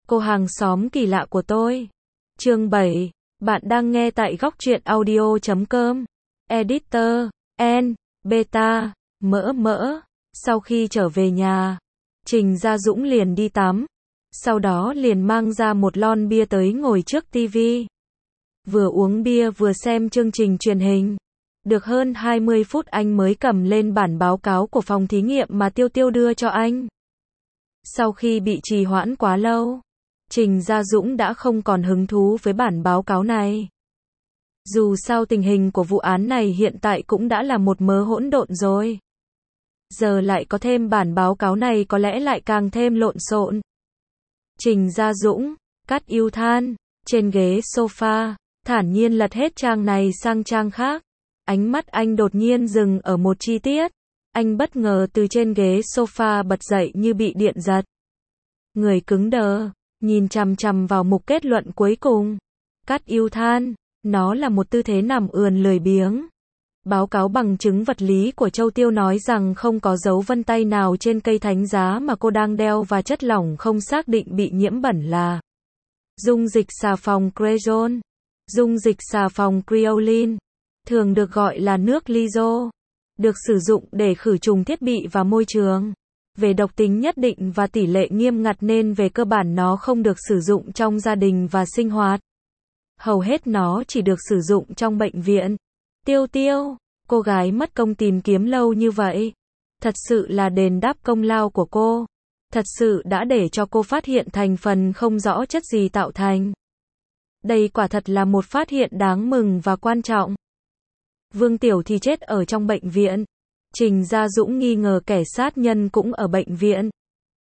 Cô hàng xóm kỳ lạ của tôi. Chương 7. Bạn đang nghe tại góc truyện audio.com. Editor, N, Beta, mỡ. Sau khi trở về nhà, Trình Gia Dũng liền đi tắm. Sau đó liền mang ra một lon bia tới ngồi trước tivi. Vừa uống bia vừa xem chương trình truyền hình. Được hơn 20 phút anh mới cầm lên bản báo cáo của phòng thí nghiệm mà Tiêu Tiêu đưa cho anh. Sau khi bị trì hoãn quá lâu, Trình Gia Dũng đã không còn hứng thú với bản báo cáo này. Dù sao tình hình của vụ án này hiện tại cũng đã là một mớ hỗn độn rồi. Giờ lại có thêm bản báo cáo này có lẽ lại càng thêm lộn xộn. Trình Gia Dũng, cắt yêu than, trên ghế sofa, thản nhiên lật hết trang này sang trang khác. Ánh mắt anh đột nhiên dừng ở một chi tiết. Anh bất ngờ từ trên ghế sofa bật dậy như bị điện giật. Người cứng đờ, nhìn chằm chằm vào mục kết luận cuối cùng. Cắt yêu than, nó là một tư thế nằm ườn lười biếng. Báo cáo bằng chứng vật lý của Châu Tiêu nói rằng không có dấu vân tay nào trên cây thánh giá mà cô đang đeo và chất lỏng không xác định bị nhiễm bẩn là dung dịch xà phòng Crezon. Dung dịch xà phòng Creolin, thường được gọi là nước Lizo, được sử dụng để khử trùng thiết bị và môi trường. Về độc tính nhất định và tỷ lệ nghiêm ngặt nên về cơ bản nó không được sử dụng trong gia đình và sinh hoạt. Hầu hết nó chỉ được sử dụng trong bệnh viện. Tiêu Tiêu, cô gái mất công tìm kiếm lâu như vậy. Thật sự là đền đáp công lao của cô. Thật sự đã để cho cô phát hiện thành phần không rõ chất gì tạo thành. Đây quả thật là một phát hiện đáng mừng và quan trọng. Vương Tiểu thì chết ở trong bệnh viện. Trình Gia Dũng nghi ngờ kẻ sát nhân cũng ở bệnh viện.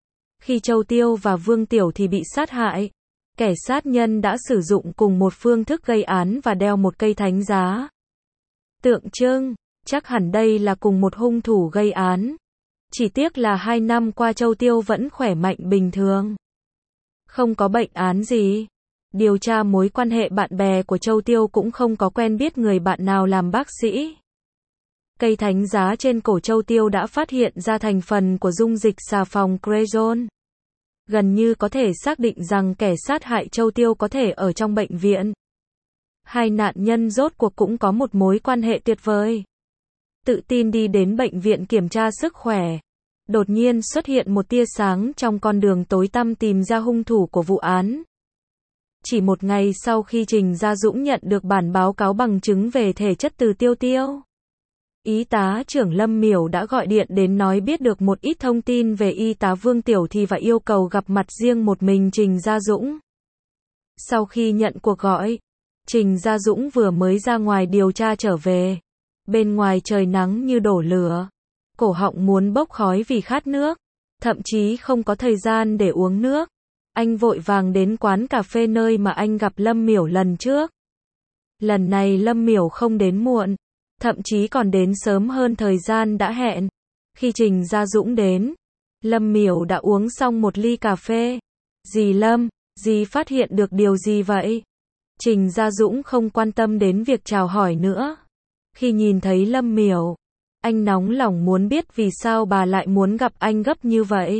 Khi Châu Tiêu và Vương Tiểu thì bị sát hại, kẻ sát nhân đã sử dụng cùng một phương thức gây án và đeo một cây thánh giá. Tượng trưng, chắc hẳn đây là cùng một hung thủ gây án. Chỉ tiếc là 2 năm qua Châu Tiêu vẫn khỏe mạnh bình thường. Không có bệnh án gì. Điều tra mối quan hệ bạn bè của Châu Tiêu cũng không có quen biết người bạn nào làm bác sĩ. Cây thánh giá trên cổ Châu Tiêu đã phát hiện ra thành phần của dung dịch xà phòng Crezon. Gần như có thể xác định rằng kẻ sát hại Châu Tiêu có thể ở trong bệnh viện. Hai nạn nhân rốt cuộc cũng có một mối quan hệ tuyệt vời. Tự tin đi đến bệnh viện kiểm tra sức khỏe. Đột nhiên xuất hiện một tia sáng trong con đường tối tăm tìm ra hung thủ của vụ án. Chỉ một ngày sau khi Trình Gia Dũng nhận được bản báo cáo bằng chứng về thể chất từ Tiêu Tiêu, y tá trưởng Lâm Miểu đã gọi điện đến nói biết được một ít thông tin về y tá Vương Tiểu Thì và yêu cầu gặp mặt riêng một mình Trình Gia Dũng. Sau khi nhận cuộc gọi, Trình Gia Dũng vừa mới ra ngoài điều tra trở về. Bên ngoài trời nắng như đổ lửa, cổ họng muốn bốc khói vì khát nước, thậm chí không có thời gian để uống nước. Anh vội vàng đến quán cà phê nơi mà anh gặp Lâm Miểu lần trước. Lần này Lâm Miểu không đến muộn, thậm chí còn đến sớm hơn thời gian đã hẹn. Khi Trình Gia Dũng đến, Lâm Miểu đã uống xong một ly cà phê. Dì Lâm, dì phát hiện được điều gì vậy? Trình Gia Dũng không quan tâm đến việc chào hỏi nữa. Khi nhìn thấy Lâm Miểu, anh nóng lòng muốn biết vì sao bà lại muốn gặp anh gấp như vậy.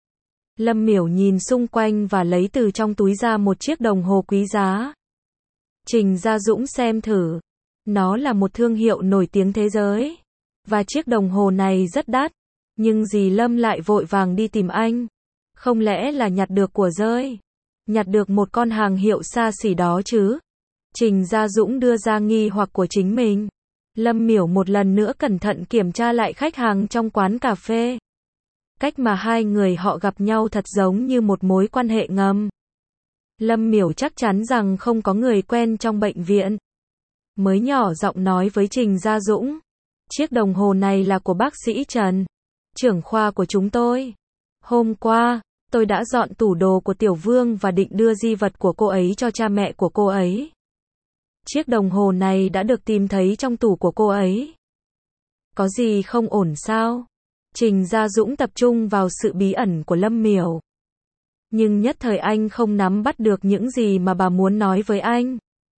Lâm Miểu nhìn xung quanh và lấy từ trong túi ra một chiếc đồng hồ quý giá. Trình Gia Dũng xem thử. Nó là một thương hiệu nổi tiếng thế giới. Và chiếc đồng hồ này rất đắt. Nhưng dì Lâm lại vội vàng đi tìm anh. Không lẽ là nhặt được của rơi? Nhặt được một con hàng hiệu xa xỉ đó chứ? Trình Gia Dũng đưa ra nghi hoặc của chính mình. Lâm Miểu một lần nữa cẩn thận kiểm tra lại khách hàng trong quán cà phê. Cách mà hai người họ gặp nhau thật giống như một mối quan hệ ngầm. Lâm Miểu chắc chắn rằng không có người quen trong bệnh viện. Mới nhỏ giọng nói với Trình Gia Dũng. Chiếc đồng hồ này là của bác sĩ Trần, trưởng khoa của chúng tôi. Hôm qua, tôi đã dọn tủ đồ của Tiểu Vương và định đưa di vật của cô ấy cho cha mẹ của cô ấy. Chiếc đồng hồ này đã được tìm thấy trong tủ của cô ấy. Có gì không ổn sao? Trình Gia Dũng tập trung vào sự bí ẩn của Lâm Miểu. Nhưng nhất thời anh không nắm bắt được những gì mà bà muốn nói với anh.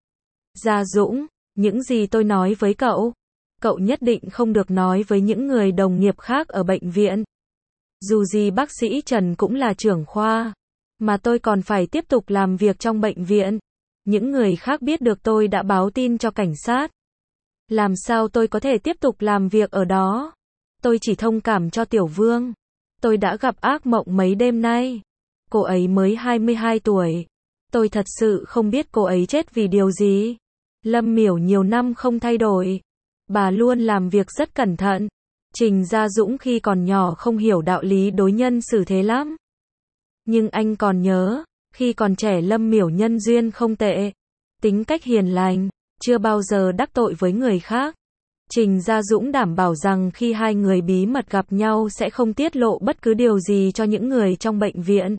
Gia Dũng, những gì tôi nói với cậu nhất định không được nói với những người đồng nghiệp khác ở bệnh viện. Dù gì bác sĩ Trần cũng là trưởng khoa. Mà tôi còn phải tiếp tục làm việc trong bệnh viện. Những người khác biết được tôi đã báo tin cho cảnh sát. Làm sao tôi có thể tiếp tục làm việc ở đó? Tôi chỉ thông cảm cho Tiểu Vương. Tôi đã gặp ác mộng mấy đêm nay. Cô ấy mới 22 tuổi. Tôi thật sự không biết cô ấy chết vì điều gì. Lâm Miểu nhiều năm không thay đổi. Bà luôn làm việc rất cẩn thận. Trình Gia Dũng khi còn nhỏ không hiểu đạo lý đối nhân xử thế lắm. Nhưng anh còn nhớ, khi còn trẻ Lâm Miểu nhân duyên không tệ. Tính cách hiền lành, chưa bao giờ đắc tội với người khác. Trình Gia Dũng đảm bảo rằng khi hai người bí mật gặp nhau sẽ không tiết lộ bất cứ điều gì cho những người trong bệnh viện.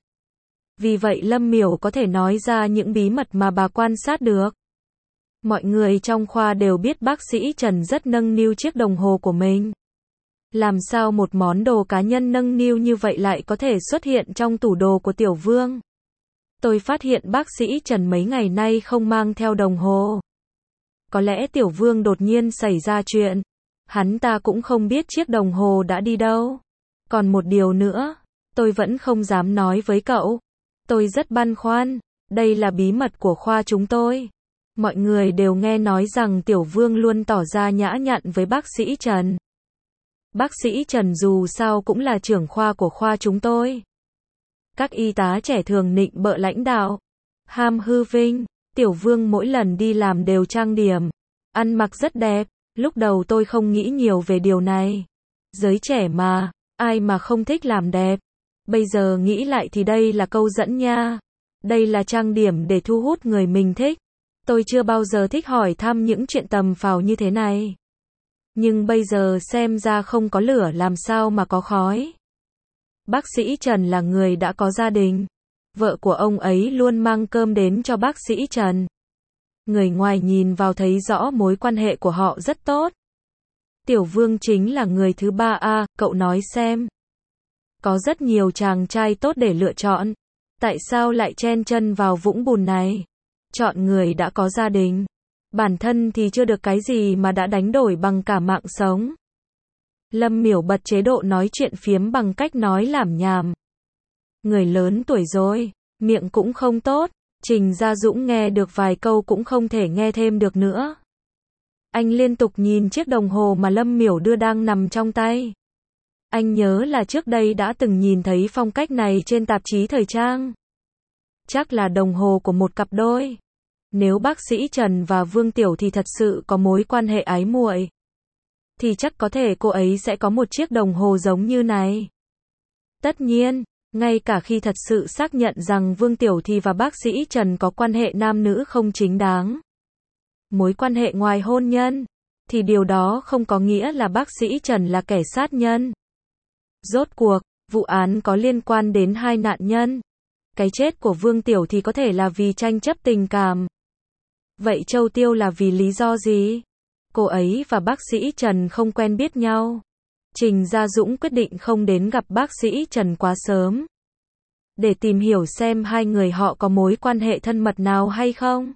Vì vậy Lâm Miểu có thể nói ra những bí mật mà bà quan sát được. Mọi người trong khoa đều biết bác sĩ Trần rất nâng niu chiếc đồng hồ của mình. Làm sao một món đồ cá nhân nâng niu như vậy lại có thể xuất hiện trong tủ đồ của Tiểu Vương? Tôi phát hiện bác sĩ Trần mấy ngày nay không mang theo đồng hồ. Có lẽ Tiểu Vương đột nhiên xảy ra chuyện. Hắn ta cũng không biết chiếc đồng hồ đã đi đâu. Còn một điều nữa, tôi vẫn không dám nói với cậu. Tôi rất băn khoăn, đây là bí mật của khoa chúng tôi. Mọi người đều nghe nói rằng Tiểu Vương luôn tỏ ra nhã nhặn với bác sĩ Trần. Bác sĩ Trần dù sao cũng là trưởng khoa của khoa chúng tôi. Các y tá trẻ thường nịnh bợ lãnh đạo, ham hư vinh. Tiểu Vương mỗi lần đi làm đều trang điểm, ăn mặc rất đẹp. Lúc đầu tôi không nghĩ nhiều về điều này. Giới trẻ mà, ai mà không thích làm đẹp. Bây giờ nghĩ lại thì đây là câu dẫn nha. Đây là trang điểm để thu hút người mình thích. Tôi chưa bao giờ thích hỏi thăm những chuyện tầm phào như thế này. Nhưng bây giờ xem ra không có lửa làm sao mà có khói. Bác sĩ Trần là người đã có gia đình. Vợ của ông ấy luôn mang cơm đến cho bác sĩ Trần. Người ngoài nhìn vào thấy rõ mối quan hệ của họ rất tốt. Tiểu Vương chính là người thứ ba à, cậu nói xem. Có rất nhiều chàng trai tốt để lựa chọn. Tại sao lại chen chân vào vũng bùn này? Chọn người đã có gia đình. Bản thân thì chưa được cái gì mà đã đánh đổi bằng cả mạng sống. Lâm Miểu bật chế độ nói chuyện phiếm bằng cách nói lảm nhảm. Người lớn tuổi rồi, miệng cũng không tốt. Trình Gia Dũng nghe được vài câu cũng không thể nghe thêm được nữa. Anh liên tục nhìn chiếc đồng hồ mà Lâm Miểu đưa đang nằm trong tay. Anh nhớ là trước đây đã từng nhìn thấy phong cách này trên tạp chí thời trang. Chắc là đồng hồ của một cặp đôi. Nếu bác sĩ Trần và Vương Tiểu thì thật sự có mối quan hệ ái muội, thì chắc có thể cô ấy sẽ có một chiếc đồng hồ giống như này. Tất nhiên, ngay cả khi thật sự xác nhận rằng Vương Tiểu thì và bác sĩ Trần có quan hệ nam nữ không chính đáng, mối quan hệ ngoài hôn nhân, thì điều đó không có nghĩa là bác sĩ Trần là kẻ sát nhân. Rốt cuộc, vụ án có liên quan đến hai nạn nhân. Cái chết của Vương Tiểu thì có thể là vì tranh chấp tình cảm. Vậy Châu Tiêu là vì lý do gì? Cô ấy và bác sĩ Trần không quen biết nhau. Trình Gia Dũng quyết định không đến gặp bác sĩ Trần quá sớm, để tìm hiểu xem hai người họ có mối quan hệ thân mật nào hay không.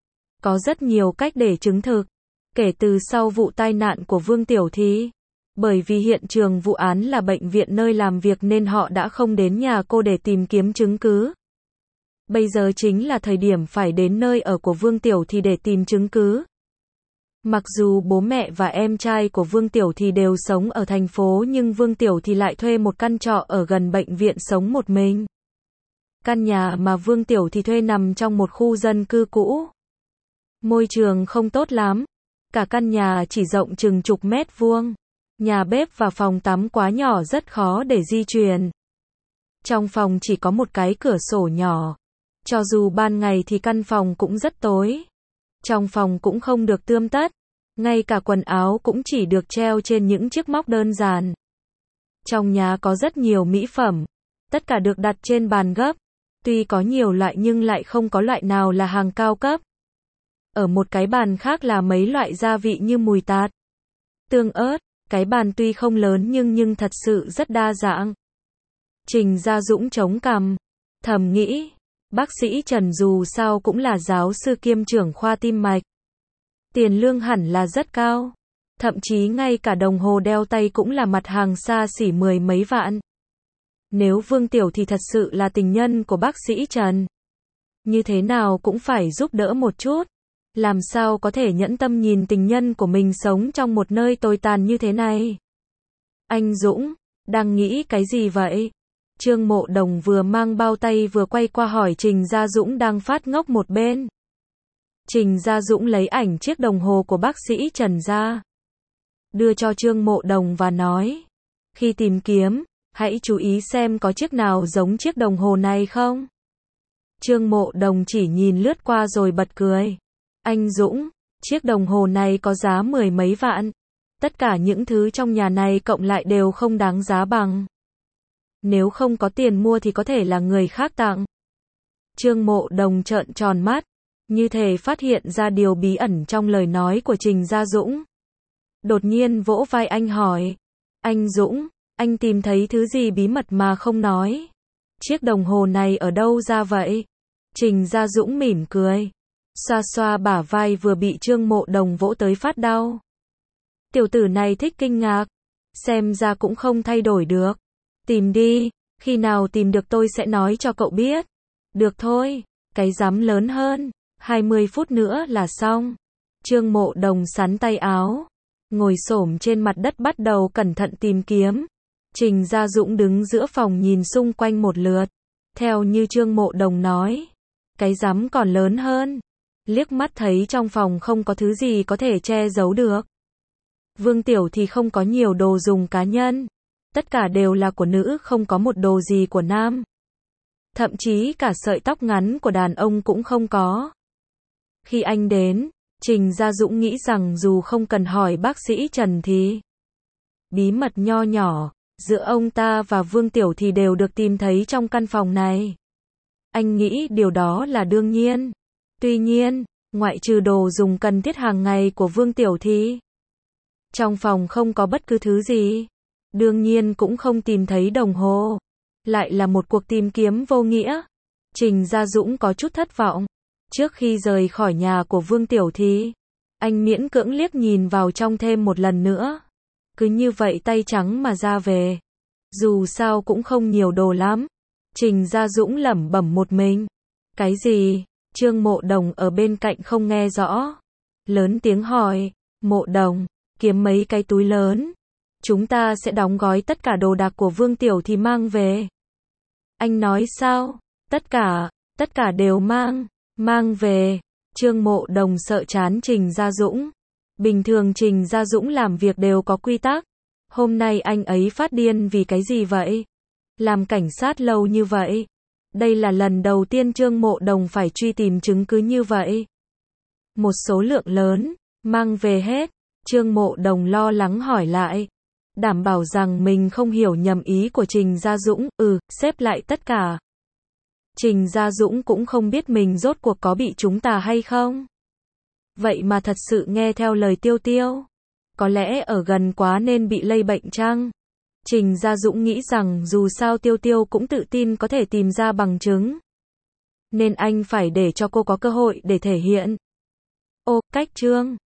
Có rất nhiều cách để chứng thực. Kể từ sau vụ tai nạn của Vương Tiểu thì, bởi vì hiện trường vụ án là bệnh viện nơi làm việc nên họ đã không đến nhà cô để tìm kiếm chứng cứ. Bây giờ chính là thời điểm phải đến nơi ở của Vương Tiểu thì để tìm chứng cứ. Mặc dù bố mẹ và em trai của Vương Tiểu thì đều sống ở thành phố nhưng Vương Tiểu thì lại thuê một căn trọ ở gần bệnh viện sống một mình. Căn nhà mà Vương Tiểu thì thuê nằm trong một khu dân cư cũ. Môi trường không tốt lắm. Cả căn nhà chỉ rộng chừng chục mét vuông. Nhà bếp và phòng tắm quá nhỏ rất khó để di chuyển. Trong phòng chỉ có một cái cửa sổ nhỏ. Cho dù ban ngày thì căn phòng cũng rất tối. Trong phòng cũng không được tươm tất. Ngay cả quần áo cũng chỉ được treo trên những chiếc móc đơn giản. Trong nhà có rất nhiều mỹ phẩm. Tất cả được đặt trên bàn gấp. Tuy có nhiều loại nhưng lại không có loại nào là hàng cao cấp. Ở một cái bàn khác là mấy loại gia vị như mùi tạt, tương ớt. Cái bàn tuy không lớn nhưng thật sự rất đa dạng. Trình Gia Dũng chống cằm, thầm nghĩ, bác sĩ Trần dù sao cũng là giáo sư kiêm trưởng khoa tim mạch. Tiền lương hẳn là rất cao. Thậm chí ngay cả đồng hồ đeo tay cũng là mặt hàng xa xỉ mười mấy vạn. Nếu Vương Tiểu thì thật sự là tình nhân của bác sĩ Trần, như thế nào cũng phải giúp đỡ một chút. Làm sao có thể nhẫn tâm nhìn tình nhân của mình sống trong một nơi tồi tàn như thế này? Anh Dũng, đang nghĩ cái gì vậy? Trương Mộ Đồng vừa mang bao tay vừa quay qua hỏi Trình Gia Dũng đang phát ngốc một bên. Trình Gia Dũng lấy ảnh chiếc đồng hồ của bác sĩ Trần ra, đưa cho Trương Mộ Đồng và nói, khi tìm kiếm, hãy chú ý xem có chiếc nào giống chiếc đồng hồ này không. Trương Mộ Đồng chỉ nhìn lướt qua rồi bật cười. Anh Dũng, chiếc đồng hồ này có giá 10 mấy vạn. Tất cả những thứ trong nhà này cộng lại đều không đáng giá bằng. Nếu không có tiền mua thì có thể là người khác tặng. Trương Mộ Đồng trợn tròn mắt, như thể phát hiện ra điều bí ẩn trong lời nói của Trình Gia Dũng. Đột nhiên vỗ vai anh hỏi, anh Dũng, anh tìm thấy thứ gì bí mật mà không nói? Chiếc đồng hồ này ở đâu ra vậy? Trình Gia Dũng mỉm cười, xoa xoa bả vai vừa bị Trương Mộ Đồng vỗ tới phát đau. Tiểu tử này thích kinh ngạc, xem ra cũng không thay đổi được. Tìm đi, khi nào tìm được tôi sẽ nói cho cậu biết. Được thôi, cái rắm lớn hơn, 20 phút nữa là xong. Trương Mộ Đồng xắn tay áo, ngồi xổm trên mặt đất bắt đầu cẩn thận tìm kiếm. Trình Gia Dũng đứng giữa phòng nhìn xung quanh một lượt. Theo như Trương Mộ Đồng nói, cái rắm còn lớn hơn. Liếc mắt thấy trong phòng không có thứ gì có thể che giấu được. Vương Tiểu thì không có nhiều đồ dùng cá nhân. Tất cả đều là của nữ, không có một đồ gì của nam. Thậm chí cả sợi tóc ngắn của đàn ông cũng không có. Khi anh đến, Trình Gia Dũng nghĩ rằng dù không cần hỏi bác sĩ Trần thì bí mật nho nhỏ giữa ông ta và Vương Tiểu thì đều được tìm thấy trong căn phòng này. Anh nghĩ điều đó là đương nhiên. Tuy nhiên, ngoại trừ đồ dùng cần thiết hàng ngày của Vương Tiểu thì trong phòng không có bất cứ thứ gì. Đương nhiên cũng không tìm thấy đồng hồ. Lại là một cuộc tìm kiếm vô nghĩa. Trình Gia Dũng có chút thất vọng. Trước khi rời khỏi nhà của Vương Tiểu thì anh miễn cưỡng liếc nhìn vào trong thêm một lần nữa. Cứ như vậy tay trắng mà ra về. Dù sao cũng không nhiều đồ lắm. Trình Gia Dũng lẩm bẩm một mình. Cái gì? Trương Mộ Đồng ở bên cạnh không nghe rõ. Lớn tiếng hỏi, Mộ Đồng, kiếm mấy cái túi lớn. Chúng ta sẽ đóng gói tất cả đồ đạc của Vương Tiểu thì mang về. Anh nói sao? Tất cả đều mang về. Trương Mộ Đồng sợ chán Trình Gia Dũng. Bình thường Trình Gia Dũng làm việc đều có quy tắc. Hôm nay anh ấy phát điên vì cái gì vậy? Làm cảnh sát lâu như vậy. Đây là lần đầu tiên Trương Mộ Đồng phải truy tìm chứng cứ như vậy. Một số lượng lớn, mang về hết. Trương Mộ Đồng lo lắng hỏi lại. Đảm bảo rằng mình không hiểu nhầm ý của Trình Gia Dũng, xếp lại tất cả. Trình Gia Dũng cũng không biết mình rốt cuộc có bị trúng tà hay không. Vậy mà thật sự nghe theo lời Tiêu Tiêu. Có lẽ ở gần quá nên bị lây bệnh chăng? Trình Gia Dũng nghĩ rằng dù sao Tiêu Tiêu cũng tự tin có thể tìm ra bằng chứng. Nên anh phải để cho cô có cơ hội để thể hiện. Cách Trương